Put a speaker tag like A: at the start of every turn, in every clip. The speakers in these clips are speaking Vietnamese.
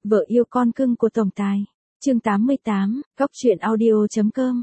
A: Vợ yêu con cưng của tổng tài. Chương 88, Góc truyện audio.com.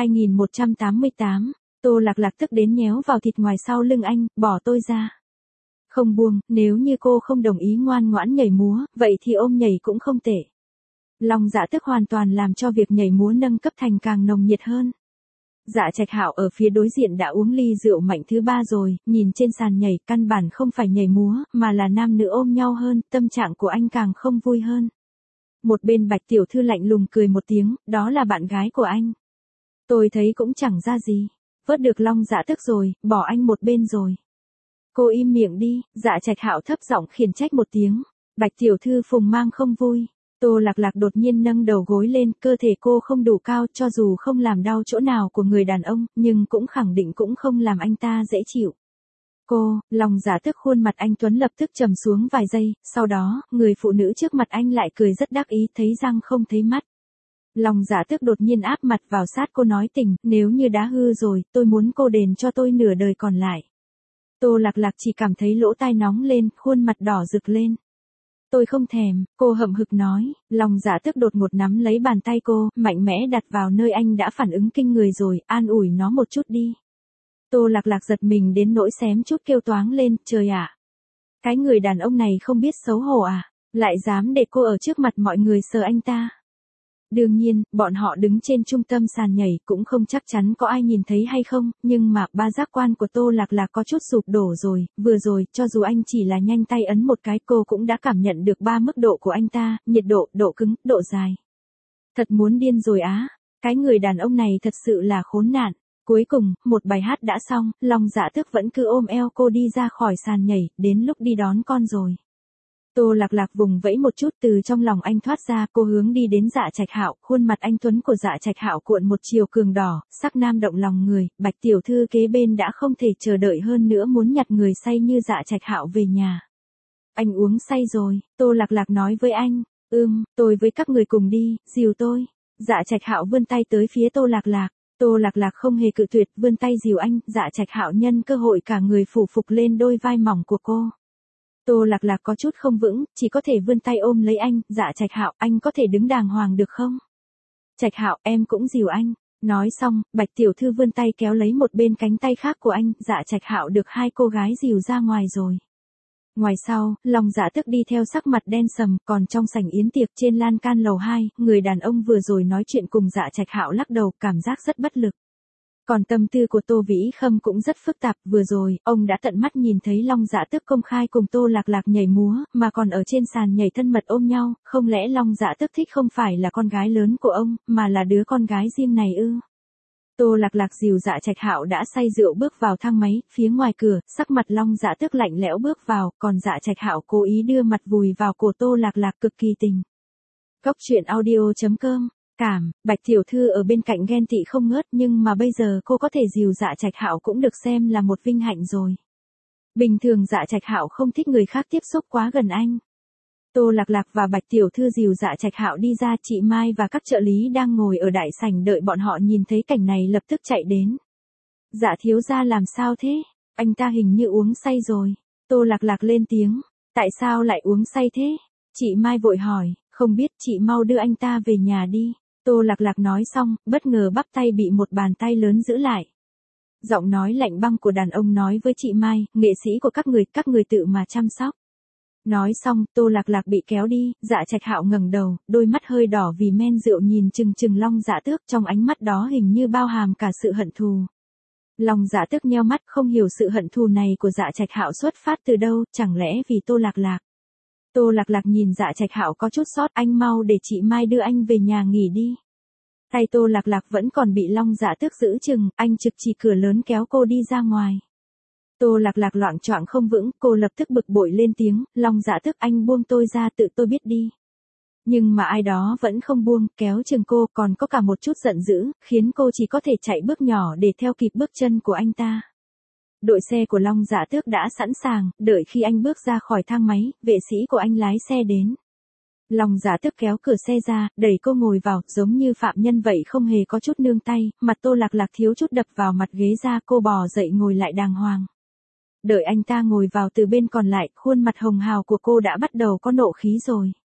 A: 2188. Tô Lạc Lạc tức đến nhéo vào thịt ngoài sau lưng anh, bỏ tôi ra. Không buông, nếu như cô không đồng ý ngoan ngoãn nhảy múa, vậy thì ôm nhảy cũng không tệ. Long Dạ tức hoàn toàn làm cho việc nhảy múa nâng cấp thành càng nồng nhiệt hơn. Dạ Trạch Hạo ở phía đối diện đã uống ly rượu mạnh thứ 3 rồi, nhìn trên sàn nhảy, căn bản không phải nhảy múa, mà là nam nữ ôm nhau hơn, tâm trạng của anh càng không vui hơn. Một bên Bạch tiểu thư lạnh lùng cười một tiếng, đó là bạn gái của anh. Tôi thấy cũng chẳng ra gì, vớt được Long Dạ tức rồi, bỏ anh một bên rồi. Cô im miệng đi, Dạ Trạch Hạo thấp giọng khiển trách một tiếng. Bạch tiểu thư phùng mang không vui. Tô Lạc Lạc đột nhiên nâng đầu gối lên, cơ thể cô không đủ cao, cho dù không làm đau chỗ nào của người đàn ông, nhưng cũng khẳng định cũng không làm anh ta dễ chịu. Cô, Long Dạ tức khuôn mặt anh tuấn lập tức trầm xuống vài giây, sau đó, người phụ nữ trước mặt anh lại cười rất đắc ý, thấy răng không thấy mắt. Long Dạ tức đột nhiên áp mặt vào sát cô nói tình, nếu như đã hư rồi, tôi muốn cô đền cho tôi nửa đời còn lại. Tô Lạc Lạc chỉ cảm thấy lỗ tai nóng lên, khuôn mặt đỏ rực lên. Tôi không thèm, cô hậm hực nói. Long Dạ tức đột ngột nắm lấy bàn tay cô, mạnh mẽ đặt vào nơi anh đã phản ứng kinh người rồi, an ủi nó một chút đi. Tô Lạc Lạc giật mình đến nỗi xém chút kêu toáng lên, trời ạ. Cái người đàn ông này không biết xấu hổ à, lại dám để cô ở trước mặt mọi người sờ anh ta. Đương nhiên, bọn họ đứng trên trung tâm sàn nhảy cũng không chắc chắn có ai nhìn thấy hay không, nhưng mà ba giác quan của Tô Lạc Lạc có chút sụp đổ rồi, vừa rồi, cho dù anh chỉ là nhanh tay ấn một cái cô cũng đã cảm nhận được 3 mức độ của anh ta, nhiệt độ, độ cứng, độ dài. Thật muốn điên rồi á, cái người đàn ông này thật sự là khốn nạn. Cuối cùng, một bài hát đã xong, Long Dạ tức vẫn cứ ôm eo cô đi ra khỏi sàn nhảy, đến lúc đi đón con rồi. Tô Lạc Lạc vùng vẫy một chút từ trong lòng anh thoát ra, cô hướng đi đến Dạ Trạch Hạo, khuôn mặt anh tuấn của Dạ Trạch Hạo cuộn một chiều cường đỏ, sắc nam động lòng người, Bạch tiểu thư kế bên đã không thể chờ đợi hơn nữa muốn nhặt người say như Dạ Trạch Hạo về nhà. Anh uống say rồi, Tô Lạc Lạc nói với anh, tôi với các người cùng đi, dìu tôi. Dạ Trạch Hạo vươn tay tới phía Tô Lạc Lạc. Tô Lạc Lạc không hề cự tuyệt, vươn tay dìu anh, Dạ Trạch Hạo nhân cơ hội cả người phủ phục lên đôi vai mỏng của cô. Tô Lạc Lạc có chút không vững, chỉ có thể vươn tay ôm lấy anh, Dạ Trạch Hạo, anh có thể đứng đàng hoàng được không? Trạch Hạo, em cũng dìu anh. Nói xong, Bạch tiểu thư vươn tay kéo lấy một bên cánh tay khác của anh, Dạ Trạch Hạo được hai cô gái dìu ra ngoài rồi. Ngoài sau, Long Dạ tức đi theo sắc mặt đen sầm, còn trong sảnh yến tiệc trên lan can lầu 2, người đàn ông vừa rồi nói chuyện cùng Dạ Trạch Hạo lắc đầu, cảm giác rất bất lực. Còn tâm tư của Tô Vĩ Khâm cũng rất phức tạp, vừa rồi, ông đã tận mắt nhìn thấy Long Dạ tức công khai cùng Tô Lạc Lạc nhảy múa, mà còn ở trên sàn nhảy thân mật ôm nhau, không lẽ Long Dạ tức thích không phải là con gái lớn của ông, mà là đứa con gái riêng này ư? Tô Lạc Lạc dìu Dạ Trạch Hạo đã say rượu bước vào thang máy, phía ngoài cửa, sắc mặt Long Dạ tức lạnh lẽo bước vào, còn Dạ Trạch Hạo cố ý đưa mặt vùi vào cổ Tô Lạc Lạc cực kỳ tình. Góc truyện audio.com. Bạch tiểu thư ở bên cạnh ghen tị không ngớt, nhưng mà bây giờ cô có thể dìu Dạ Trạch Hạo cũng được xem là một vinh hạnh rồi. Bình thường Dạ Trạch Hạo không thích người khác tiếp xúc quá gần anh. Tô Lạc Lạc và Bạch tiểu thư dìu Dạ Trạch Hạo đi ra, chị Mai và các trợ lý đang ngồi ở đại sảnh đợi bọn họ nhìn thấy cảnh này lập tức chạy đến. Dạ thiếu gia làm sao thế? Anh ta hình như uống say rồi. Tô Lạc Lạc lên tiếng. Tại sao lại uống say thế? Chị Mai vội hỏi, không biết, chị mau đưa anh ta về nhà đi. Tô Lạc Lạc nói xong, bất ngờ bắp tay bị một bàn tay lớn giữ lại. Giọng nói lạnh băng của đàn ông nói với chị Mai, nghệ sĩ của các người tự mà chăm sóc. Nói xong, Tô Lạc Lạc bị kéo đi, Dạ Trạch Hạo ngẩng đầu, đôi mắt hơi đỏ vì men rượu nhìn chừng chừng Long Dạ tước, trong ánh mắt đó hình như bao hàm cả sự hận thù. Long Dạ tước nheo mắt, không hiểu sự hận thù này của Dạ Trạch Hạo xuất phát từ đâu, chẳng lẽ vì Tô Lạc Lạc. Tô Lạc Lạc nhìn Dạ Trạch Hạo có chút sót, anh mau để chị Mai đưa anh về nhà nghỉ đi. Tay Tô Lạc Lạc vẫn còn bị Long Dạ tước giữ chừng, anh trực chỉ cửa lớn kéo cô đi ra ngoài. Tô Lạc Lạc loạng choạng không vững, cô lập tức bực bội lên tiếng, Long Dạ tước, anh buông tôi ra, tự tôi biết đi. Nhưng mà ai đó vẫn không buông, kéo chừng cô, còn có cả một chút giận dữ, khiến cô chỉ có thể chạy bước nhỏ để theo kịp bước chân của anh ta. Đội xe của Long Dạ tước đã sẵn sàng, đợi khi anh bước ra khỏi thang máy, vệ sĩ của anh lái xe đến. Long Dạ tước kéo cửa xe ra, đẩy cô ngồi vào, giống như phạm nhân vậy, không hề có chút nương tay, mặt Tô Lạc Lạc thiếu chút đập vào mặt ghế ra, cô bò dậy ngồi lại đàng hoàng. Đợi anh ta ngồi vào từ bên còn lại, khuôn mặt hồng hào của cô đã bắt đầu có nộ khí rồi.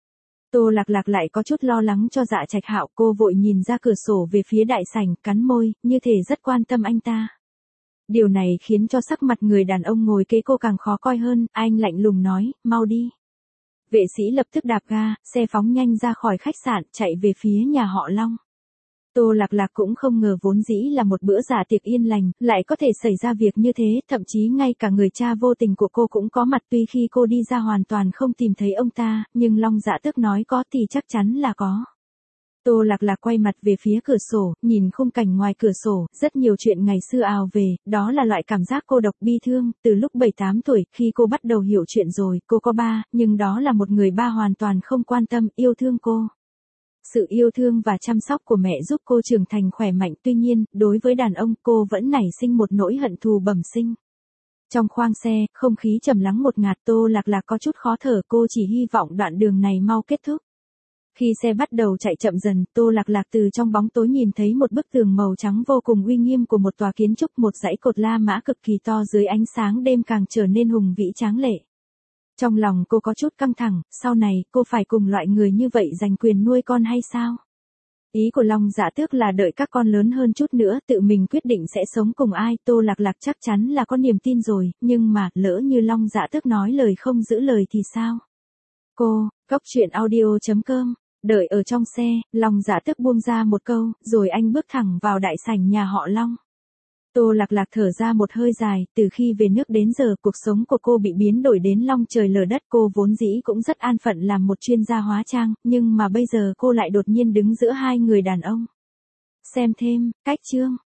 A: Tô Lạc Lạc lại có chút lo lắng cho Dạ Trạch Hạo, cô vội nhìn ra cửa sổ về phía đại sảnh, cắn môi, như thể rất quan tâm anh ta. Điều này khiến cho sắc mặt người đàn ông ngồi kế cô càng khó coi hơn, anh lạnh lùng nói, mau đi. Vệ sĩ lập tức đạp ga, xe phóng nhanh ra khỏi khách sạn, chạy về phía nhà họ Long. Tô Lạc Lạc cũng không ngờ vốn dĩ là một bữa dạ tiệc yên lành, lại có thể xảy ra việc như thế, thậm chí ngay cả người cha vô tình của cô cũng có mặt, tuy khi cô đi ra hoàn toàn không tìm thấy ông ta, nhưng Long Dạ Tước nói có thì chắc chắn là có. Tô Lạc Lạc quay mặt về phía cửa sổ, nhìn khung cảnh ngoài cửa sổ, rất nhiều chuyện ngày xưa ào về, đó là loại cảm giác cô độc bi thương, từ lúc 7-8 tuổi, khi cô bắt đầu hiểu chuyện rồi, cô có ba, nhưng đó là một người ba hoàn toàn không quan tâm, yêu thương cô. Sự yêu thương và chăm sóc của mẹ giúp cô trưởng thành khỏe mạnh, tuy nhiên, đối với đàn ông, cô vẫn nảy sinh một nỗi hận thù bẩm sinh. Trong khoang xe, không khí trầm lắng ngột ngạt, Tô Lạc Lạc có chút khó thở, cô chỉ hy vọng đoạn đường này mau kết thúc. Khi xe bắt đầu chạy chậm dần, Tô Lạc Lạc từ trong bóng tối nhìn thấy một bức tường màu trắng vô cùng uy nghiêm của một tòa kiến trúc, một dãy cột La Mã cực kỳ to dưới ánh sáng đêm càng trở nên hùng vĩ tráng lệ. Trong lòng cô có chút căng thẳng, sau này, cô phải cùng loại người như vậy giành quyền nuôi con hay sao? Ý của Long Dạ Tước là đợi các con lớn hơn chút nữa, tự mình quyết định sẽ sống cùng ai, Tô Lạc Lạc chắc chắn là có niềm tin rồi, nhưng mà, lỡ như Long Dạ Tước nói lời không giữ lời thì sao? Cô, Cốc.audio.com. Đợi ở trong xe, Long Dạ Tước buông ra một câu, rồi anh bước thẳng vào đại sảnh nhà họ Long. Tô Lạc Lạc thở ra một hơi dài, từ khi về nước đến giờ, cuộc sống của cô bị biến đổi đến long trời lở đất, cô vốn dĩ cũng rất an phận làm một chuyên gia hóa trang, nhưng mà bây giờ cô lại đột nhiên đứng giữa hai người đàn ông. Xem thêm, cách chương.